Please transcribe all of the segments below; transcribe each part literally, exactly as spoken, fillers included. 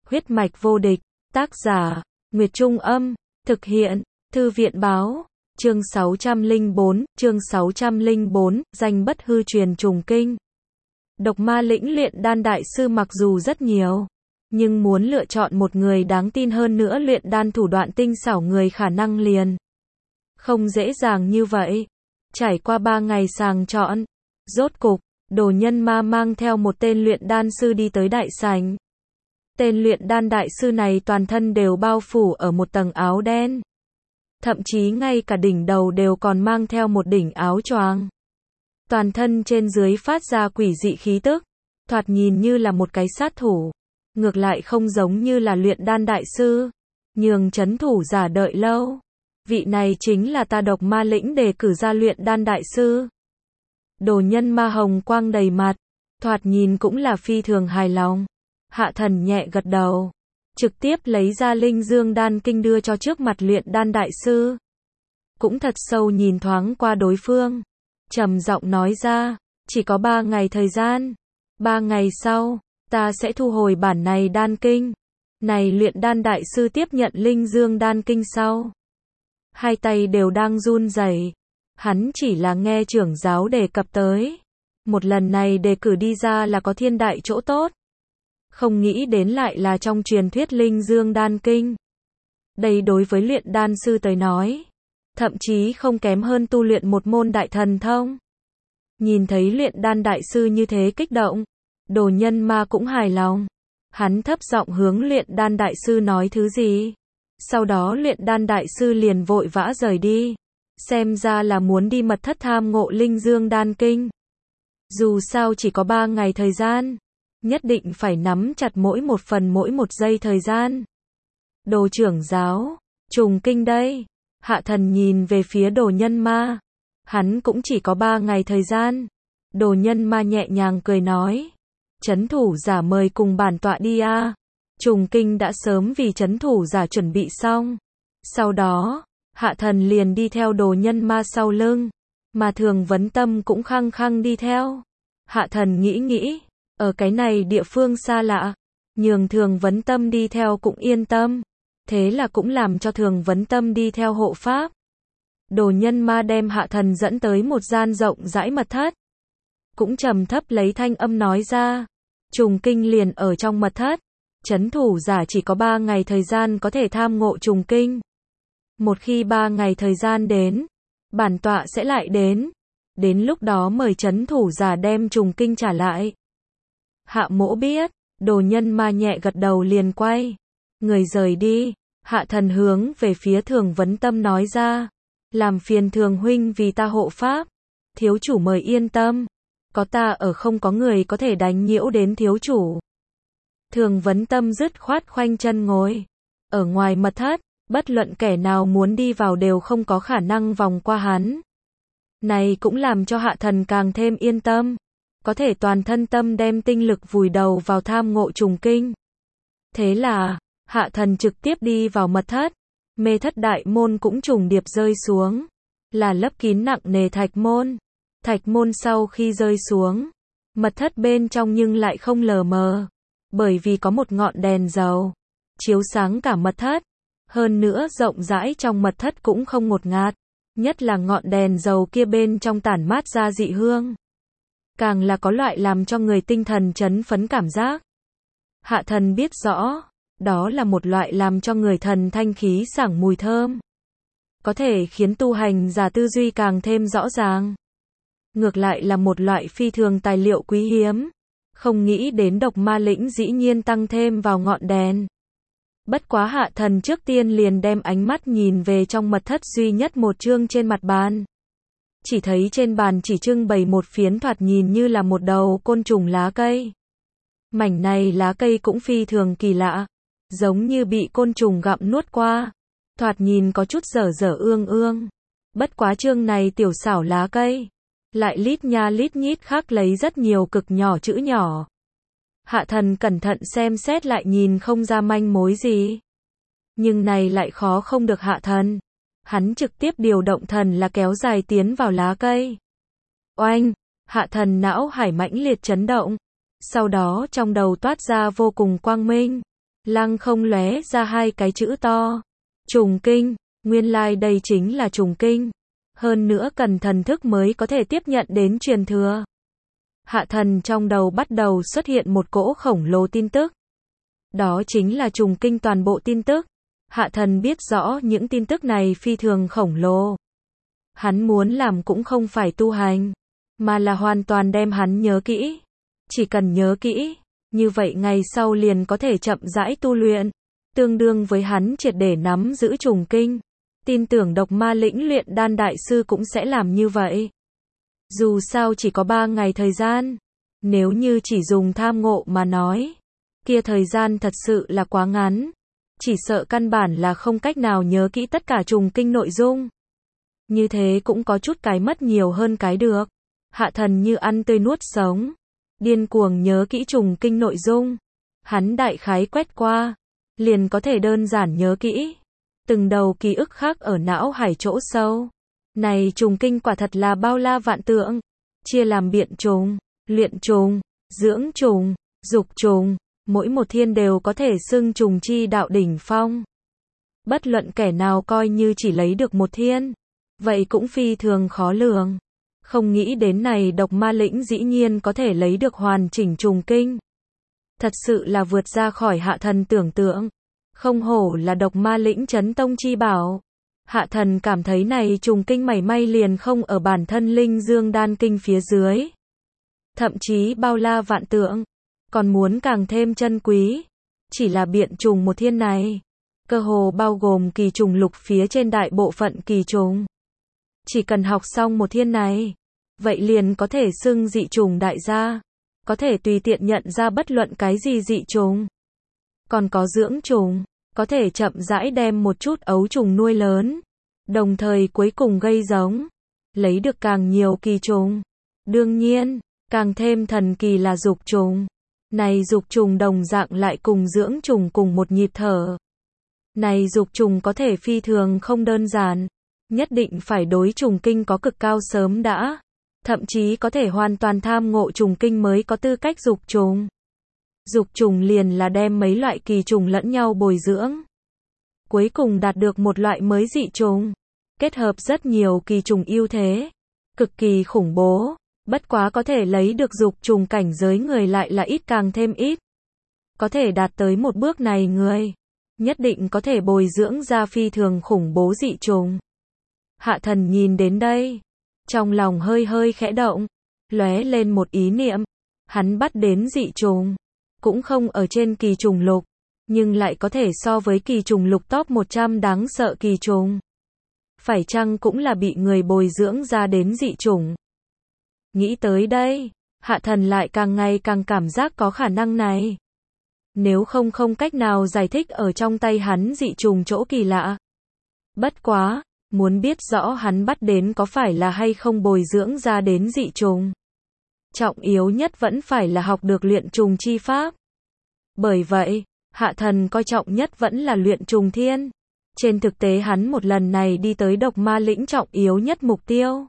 Huyết mạch vô địch, tác giả, Nguyệt Trung Âm, thực hiện, Thư viện Báo, chương sáu trăm lẻ bốn, chương sáu trăm lẻ bốn, danh bất hư truyền trùng kinh. Độc ma lĩnh luyện đan đại sư mặc dù rất nhiều, nhưng muốn lựa chọn một người đáng tin hơn nữa luyện đan thủ đoạn tinh xảo người khả năng liền không dễ dàng như vậy. Trải qua ba ngày sàng chọn, rốt cục, Đồ Nhân Ma mang theo một tên luyện đan sư đi tới đại sảnh. Tên luyện đan đại sư này toàn thân đều bao phủ ở một tầng áo đen. Thậm chí ngay cả đỉnh đầu đều còn mang theo một đỉnh áo choàng. Toàn thân trên dưới phát ra quỷ dị khí tức, thoạt nhìn như là một cái sát thủ, ngược lại không giống như là luyện đan đại sư, nhường chấn thủ giả đợi lâu. Vị này chính là ta Độc Ma lĩnh đề cử ra luyện đan đại sư. Đồ Nhân Ma hồng quang đầy mặt, thoạt nhìn cũng là phi thường hài lòng. Hạ Thần nhẹ gật đầu, trực tiếp lấy ra Linh Dương đan kinh đưa cho trước mặt luyện đan đại sư. Cũng thật sâu nhìn thoáng qua đối phương, trầm giọng nói ra, chỉ có ba ngày thời gian. Ba ngày sau, ta sẽ thu hồi bản này đan kinh. Này luyện đan đại sư tiếp nhận Linh Dương đan kinh sau, hai tay đều đang run rẩy. Hắn chỉ là nghe trưởng giáo đề cập tới, một lần này đề cử đi ra là có thiên đại chỗ tốt. Không nghĩ đến lại là trong truyền thuyết Linh Dương đan kinh. Đây đối với luyện đan sư tới nói, thậm chí không kém hơn tu luyện một môn đại thần thông. Nhìn thấy luyện đan đại sư như thế kích động, Đồ Nhân Ma cũng hài lòng. Hắn thấp giọng hướng luyện đan đại sư nói thứ gì. Sau đó luyện đan đại sư liền vội vã rời đi. Xem ra là muốn đi mật thất tham ngộ Linh Dương đan kinh. Dù sao chỉ có ba ngày thời gian, nhất định phải nắm chặt mỗi một phần mỗi một giây thời gian. Đồ trưởng giáo, trùng kinh đây. Hạ Thần nhìn về phía Đồ Nhân Ma. Hắn cũng chỉ có ba ngày thời gian. Đồ Nhân Ma nhẹ nhàng cười nói, chấn thủ giả mời cùng bản tọa đi a. Trùng kinh đã sớm vì chấn thủ giả chuẩn bị xong. Sau đó, Hạ Thần liền đi theo Đồ Nhân Ma sau lưng, mà Thường Vấn Tâm cũng khăng khăng đi theo. Hạ Thần nghĩ nghĩ, ở cái này địa phương xa lạ, nhường Thường Vấn Tâm đi theo cũng yên tâm. Thế là cũng làm cho Thường Vấn Tâm đi theo hộ pháp. Đồ Nhân Ma đem Hạ Thần dẫn tới một gian rộng rãi mật thất. Cũng trầm thấp lấy thanh âm nói ra, trùng kinh liền ở trong mật thất. Chấn thủ giả chỉ có ba ngày thời gian có thể tham ngộ trùng kinh. Một khi ba ngày thời gian đến, bản tọa sẽ lại đến. Đến lúc đó mời chấn thủ giả đem trùng kinh trả lại. Hạ Mỗ biết. Đồ Nhân Ma nhẹ gật đầu liền quay người rời đi. Hạ Thần hướng về phía Thường Vấn Tâm nói ra, làm phiền Thường huynh vì ta hộ pháp. Thiếu chủ mời yên tâm, có ta ở không có người có thể đánh nhiễu đến thiếu chủ. Thường Vấn Tâm dứt khoát khoanh chân ngồi ở ngoài mật thất, bất luận kẻ nào muốn đi vào đều không có khả năng vòng qua hắn. Này cũng làm cho Hạ Thần càng thêm yên tâm, có thể toàn thân tâm đem tinh lực vùi đầu vào tham ngộ trùng kinh. Thế là, Hạ Thần trực tiếp đi vào mật thất, mê thất đại môn cũng trùng điệp rơi xuống, là lấp kín nặng nề thạch môn. Thạch môn sau khi rơi xuống, mật thất bên trong nhưng lại không lờ mờ, bởi vì có một ngọn đèn dầu chiếu sáng cả mật thất. Hơn nữa rộng rãi trong mật thất cũng không ngột ngạt, nhất là ngọn đèn dầu kia bên trong tản mát ra dị hương, càng là có loại làm cho người tinh thần chấn phấn cảm giác. Hạ Thần biết rõ, đó là một loại làm cho người thần thanh khí sảng mùi thơm, có thể khiến tu hành giả tư duy càng thêm rõ ràng. Ngược lại là một loại phi thường tài liệu quý hiếm, không nghĩ đến Độc Ma lĩnh dĩ nhiên tăng thêm vào ngọn đèn. Bất quá Hạ Thần trước tiên liền đem ánh mắt nhìn về trong mật thất duy nhất một chương trên mặt bàn. Chỉ thấy trên bàn chỉ trưng bày một phiến thoạt nhìn như là một đầu côn trùng lá cây. Mảnh này lá cây cũng phi thường kỳ lạ, giống như bị côn trùng gặm nuốt qua, thoạt nhìn có chút dở dở ương ương. Bất quá chương này tiểu xảo lá cây, lại lít nha lít nhít khắc lấy rất nhiều cực nhỏ chữ nhỏ. Hạ Thần cẩn thận xem xét lại nhìn không ra manh mối gì. Nhưng này lại khó không được Hạ Thần. Hắn trực tiếp điều động thần là kéo dài tiến vào lá cây. Oanh! Hạ Thần não hải mãnh liệt chấn động. Sau đó trong đầu toát ra vô cùng quang minh. Lăng không lóe ra hai cái chữ to. Trùng kinh, nguyên lai like đây chính là trùng kinh. Hơn nữa cần thần thức mới có thể tiếp nhận đến truyền thừa. Hạ thần trong đầu bắt đầu xuất hiện một cỗ khổng lồ tin tức. Đó chính là trùng kinh toàn bộ tin tức. Hạ thần biết rõ những tin tức này phi thường khổng lồ. Hắn muốn làm cũng không phải tu hành, mà là hoàn toàn đem hắn nhớ kỹ. Chỉ cần nhớ kỹ, như vậy ngày sau liền có thể chậm rãi tu luyện, tương đương với hắn triệt để nắm giữ trùng kinh. Tin tưởng độc ma lĩnh luyện đan đại sư cũng sẽ làm như vậy. Dù sao chỉ có ba ngày thời gian, nếu như chỉ dùng tham ngộ mà nói, kia thời gian thật sự là quá ngắn, chỉ sợ căn bản là không cách nào nhớ kỹ tất cả trùng kinh nội dung. Như thế cũng có chút cái mất nhiều hơn cái được. Hạ thần như ăn tươi nuốt sống, điên cuồng nhớ kỹ trùng kinh nội dung. Hắn đại khái quét qua, liền có thể đơn giản nhớ kỹ. Từng đầu ký ức khác ở não hải chỗ sâu. Này trùng kinh quả thật là bao la vạn tượng, chia làm biện trùng, luyện trùng, dưỡng trùng, dục trùng, mỗi một thiên đều có thể xưng trùng chi đạo đỉnh phong. Bất luận kẻ nào coi như chỉ lấy được một thiên, vậy cũng phi thường khó lường. Không nghĩ đến này độc ma lĩnh dĩ nhiên có thể lấy được hoàn chỉnh trùng kinh. Thật sự là vượt ra khỏi hạ thần tưởng tượng. Không hổ là độc ma lĩnh chấn tông chi bảo. Hạ thần cảm thấy này trùng kinh mảy may liền không ở bản thân linh dương đan kinh phía dưới. Thậm chí bao la vạn tượng, còn muốn càng thêm chân quý. Chỉ là biện trùng một thiên này, cơ hồ bao gồm kỳ trùng lục phía trên đại bộ phận kỳ trùng. Chỉ cần học xong một thiên này, vậy liền có thể xưng dị trùng đại gia, có thể tùy tiện nhận ra bất luận cái gì dị trùng. Còn có dưỡng trùng, có thể chậm rãi đem một chút ấu trùng nuôi lớn, đồng thời cuối cùng gây giống, lấy được càng nhiều kỳ trùng. Đương nhiên, càng thêm thần kỳ là dục trùng. Này dục trùng đồng dạng lại cùng dưỡng trùng cùng một nhịp thở. Này dục trùng có thể phi thường không đơn giản, nhất định phải đối trùng kinh có cực cao sớm đã, thậm chí có thể hoàn toàn tham ngộ trùng kinh mới có tư cách dục trùng. Dục trùng liền là đem mấy loại kỳ trùng lẫn nhau bồi dưỡng, cuối cùng đạt được một loại mới dị trùng, kết hợp rất nhiều kỳ trùng ưu thế, cực kỳ khủng bố. Bất quá có thể lấy được dục trùng cảnh giới người lại là ít càng thêm ít. Có thể đạt tới một bước này người, nhất định có thể bồi dưỡng ra phi thường khủng bố dị trùng. Hạ thần nhìn đến đây, trong lòng hơi hơi khẽ động, lóe lên một ý niệm. Hắn bắt đến dị trùng, cũng không ở trên kỳ trùng lục, nhưng lại có thể so với kỳ trùng lục top một trăm đáng sợ kỳ trùng. Phải chăng cũng là bị người bồi dưỡng ra đến dị trùng? Nghĩ tới đây, hạ thần lại càng ngày càng cảm giác có khả năng này. Nếu không không cách nào giải thích ở trong tay hắn dị trùng chỗ kỳ lạ. Bất quá, muốn biết rõ hắn bắt đến có phải là hay không bồi dưỡng ra đến dị trùng. Trọng yếu nhất vẫn phải là học được luyện trùng chi pháp. Bởi vậy, hạ thần coi trọng nhất vẫn là luyện trùng thiên. Trên thực tế hắn một lần này đi tới độc ma lĩnh trọng yếu nhất mục tiêu.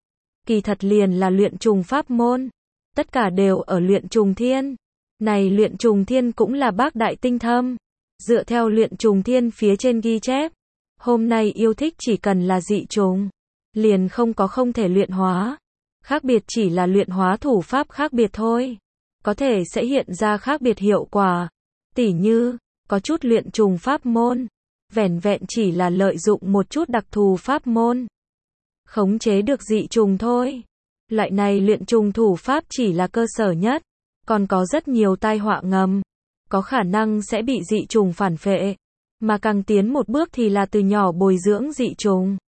Kỳ thật liền là luyện trùng pháp môn. Tất cả đều ở luyện trùng thiên. Này luyện trùng thiên cũng là bác đại tinh thâm. Dựa theo luyện trùng thiên phía trên ghi chép, hôm nay yêu thích chỉ cần là dị trùng, liền không có không thể luyện hóa. Khác biệt chỉ là luyện hóa thủ pháp khác biệt thôi. Có thể sẽ hiện ra khác biệt hiệu quả. Tỉ như, có chút luyện trùng pháp môn, vẻn vẹn chỉ là lợi dụng một chút đặc thù pháp môn, khống chế được dị trùng thôi. Loại này luyện trùng thủ pháp chỉ là cơ sở nhất, còn có rất nhiều tai họa ngầm, có khả năng sẽ bị dị trùng phản phệ, mà càng tiến một bước thì là từ nhỏ bồi dưỡng dị trùng.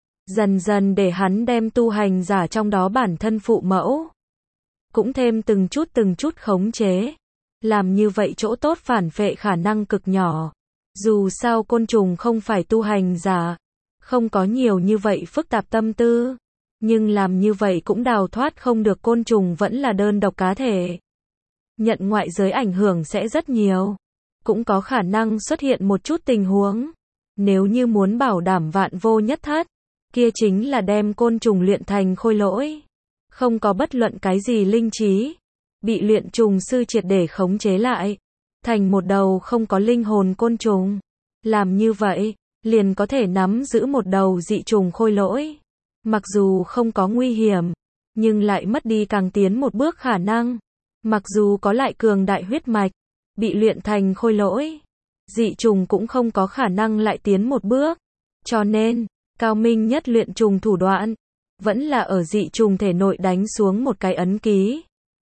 Dần dần để hắn đem tu hành giả trong đó bản thân phụ mẫu, cũng thêm từng chút từng chút khống chế. Làm như vậy chỗ tốt phản phệ khả năng cực nhỏ. Dù sao côn trùng không phải tu hành giả, không có nhiều như vậy phức tạp tâm tư. Nhưng làm như vậy cũng đào thoát không được côn trùng vẫn là đơn độc cá thể. Nhận ngoại giới ảnh hưởng sẽ rất nhiều. Cũng có khả năng xuất hiện một chút tình huống. Nếu như muốn bảo đảm vạn vô nhất thất, kia chính là đem côn trùng luyện thành khôi lỗi. Không có bất luận cái gì linh trí. Bị luyện trùng sư triệt để khống chế lại. thành một đầu không có linh hồn côn trùng. Làm như vậy, liền có thể nắm giữ một đầu dị trùng khôi lỗi. Mặc dù không có nguy hiểm, nhưng lại mất đi càng tiến một bước khả năng. Mặc dù có lại cường đại huyết mạch, bị luyện thành khôi lỗi, dị trùng cũng không có khả năng lại tiến một bước. Cho nên, cao minh nhất luyện trùng thủ đoạn, vẫn là ở dị trùng thể nội đánh xuống một cái ấn ký.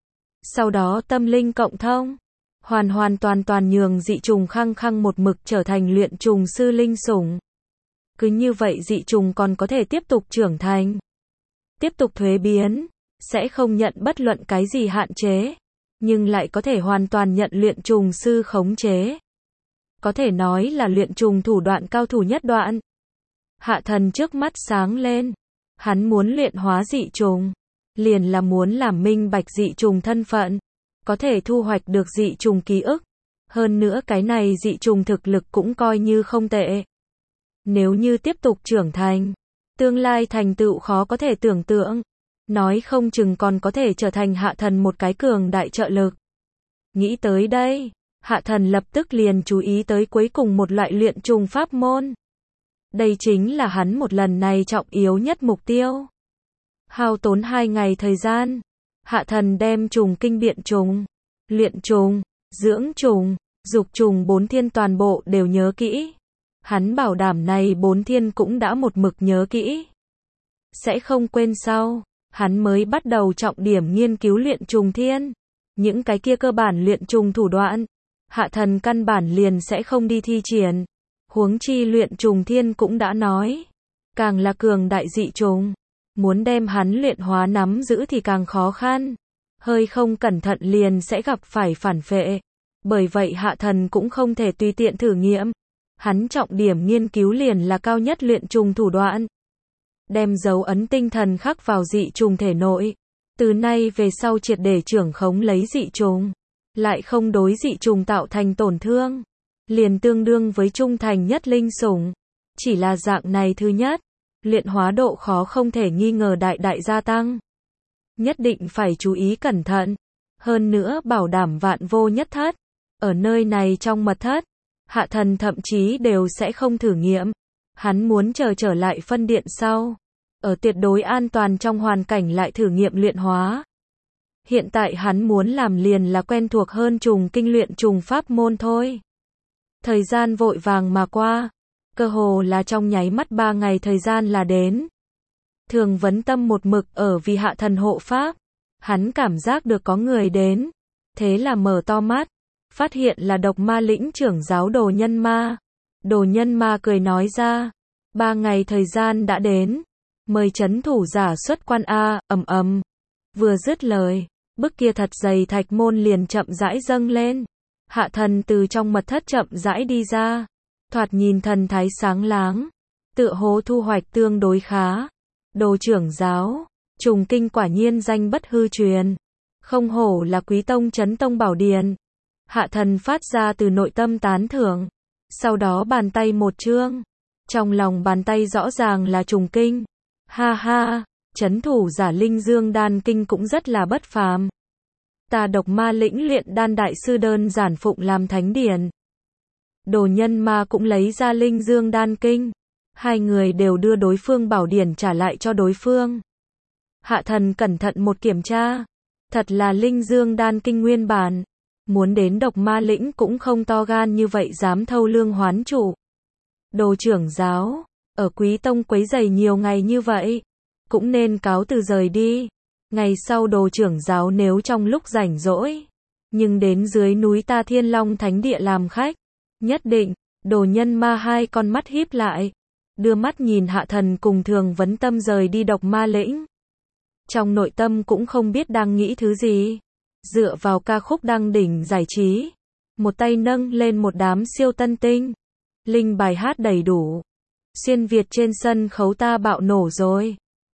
Sau đó tâm linh cộng thông, hoàn hoàn toàn toàn nhường dị trùng khăng khăng một mực trở thành luyện trùng sư linh sủng. Cứ như vậy dị trùng còn có thể tiếp tục trưởng thành, tiếp tục thuế biến, sẽ không nhận bất luận cái gì hạn chế, nhưng lại có thể hoàn toàn nhận luyện trùng sư khống chế. Có thể nói là luyện trùng thủ đoạn cao thủ nhất đoạn. Hạ Thần trước mắt sáng lên, hắn muốn luyện hóa dị trùng, liền là muốn làm minh bạch dị trùng thân phận, có thể thu hoạch được dị trùng ký ức. Hơn nữa cái này dị trùng thực lực cũng coi như không tệ. Nếu như tiếp tục trưởng thành, tương lai thành tựu khó có thể tưởng tượng, nói không chừng còn có thể trở thành Hạ Thần một cái cường đại trợ lực. Nghĩ tới đây, Hạ Thần lập tức liền chú ý tới cuối cùng một loại luyện trùng pháp môn. Đây chính là hắn một lần này trọng yếu nhất mục tiêu. Hao tốn hai ngày thời gian, Hạ Thần đem trùng kinh biện trùng, luyện trùng, dưỡng trùng, dục trùng bốn thiên toàn bộ đều nhớ kỹ. Hắn bảo đảm này bốn thiên cũng đã một mực nhớ kỹ, sẽ không quên sau. Hắn mới bắt đầu trọng điểm nghiên cứu luyện trùng thiên. Những cái kia cơ bản luyện trùng thủ đoạn, Hạ Thần căn bản liền sẽ không đi thi triển. Huống chi luyện trùng thiên cũng đã nói, càng là cường đại dị trùng, muốn đem hắn luyện hóa nắm giữ thì càng khó khăn. Hơi không cẩn thận liền sẽ gặp phải phản phệ. Bởi vậy Hạ Thần cũng không thể tùy tiện thử nghiệm. Hắn trọng điểm nghiên cứu liền là cao nhất luyện trùng thủ đoạn. Đem dấu ấn tinh thần khắc vào dị trùng thể nội. Từ nay về sau triệt để trưởng khống lấy dị trùng. Lại không đối dị trùng tạo thành tổn thương. Liền tương đương với trung thành nhất linh sủng. Chỉ là dạng này thứ nhất, luyện hóa độ khó không thể nghi ngờ đại đại gia tăng. Nhất định phải chú ý cẩn thận. Hơn nữa bảo đảm vạn vô nhất thất. Ở nơi này trong mật thất, Hạ Thần thậm chí đều sẽ không thử nghiệm. Hắn muốn chờ trở lại phân điện sau, ở tuyệt đối an toàn trong hoàn cảnh lại thử nghiệm luyện hóa. Hiện tại hắn muốn làm liền là quen thuộc hơn trùng kinh luyện trùng pháp môn thôi. Thời gian vội vàng mà qua, cơ hồ là trong nháy mắt ba ngày thời gian là đến. Thường Vấn Tâm một mực ở vì Hạ Thần hộ pháp, hắn cảm giác được có người đến, thế là mở to mắt, phát hiện là Độc Ma lĩnh trưởng giáo Đồ Nhân Ma. Đồ Nhân Ma cười nói ra, ba ngày thời gian đã đến, mời trấn thủ giả xuất quan a. Ầm ầm. Vừa dứt lời, bức kia thật dày thạch môn liền chậm rãi dâng lên. Hạ Thần từ trong mật thất chậm rãi đi ra, thoạt nhìn thần thái sáng láng, tựa hồ thu hoạch tương đối khá. Đồ trưởng giáo, trùng kinh quả nhiên danh bất hư truyền, không hổ là quý tông trấn tông bảo điển. Hạ Thần phát ra từ nội tâm tán thưởng, sau đó bàn tay một chương, trong lòng bàn tay rõ ràng là trùng kinh. Ha ha, trấn thủ giả Linh Dương đan kinh cũng rất là bất phàm. Ta Độc Ma lĩnh luyện đan đại sư đơn giản phụng làm thánh điển. Đồ Nhân Ma cũng lấy ra Linh Dương đan kinh, hai người đều đưa đối phương bảo điển trả lại cho đối phương. Hạ Thần cẩn thận một kiểm tra, thật là Linh Dương đan kinh nguyên bản. Muốn đến Độc Ma lĩnh cũng không to gan như vậy dám thâu lương hoán chủ. Đồ trưởng giáo, ở Quý tông quấy rầy nhiều ngày như vậy, cũng nên cáo từ rời đi. Ngày sau đồ trưởng giáo nếu trong lúc rảnh rỗi, nhưng đến dưới núi ta Thiên Long Thánh Địa làm khách, nhất định. Đồ Nhân Ma hai con mắt híp lại, đưa mắt nhìn Hạ Thần cùng Thường Vấn Tâm rời đi Độc Ma lĩnh. Trong nội tâm cũng không biết đang nghĩ thứ gì. Dựa vào ca khúc đăng đỉnh giải trí, một tay nâng lên một đám siêu tân tinh, linh bài hát đầy đủ. Xuyên Việt trên sân khấu ta bạo nổ rồi.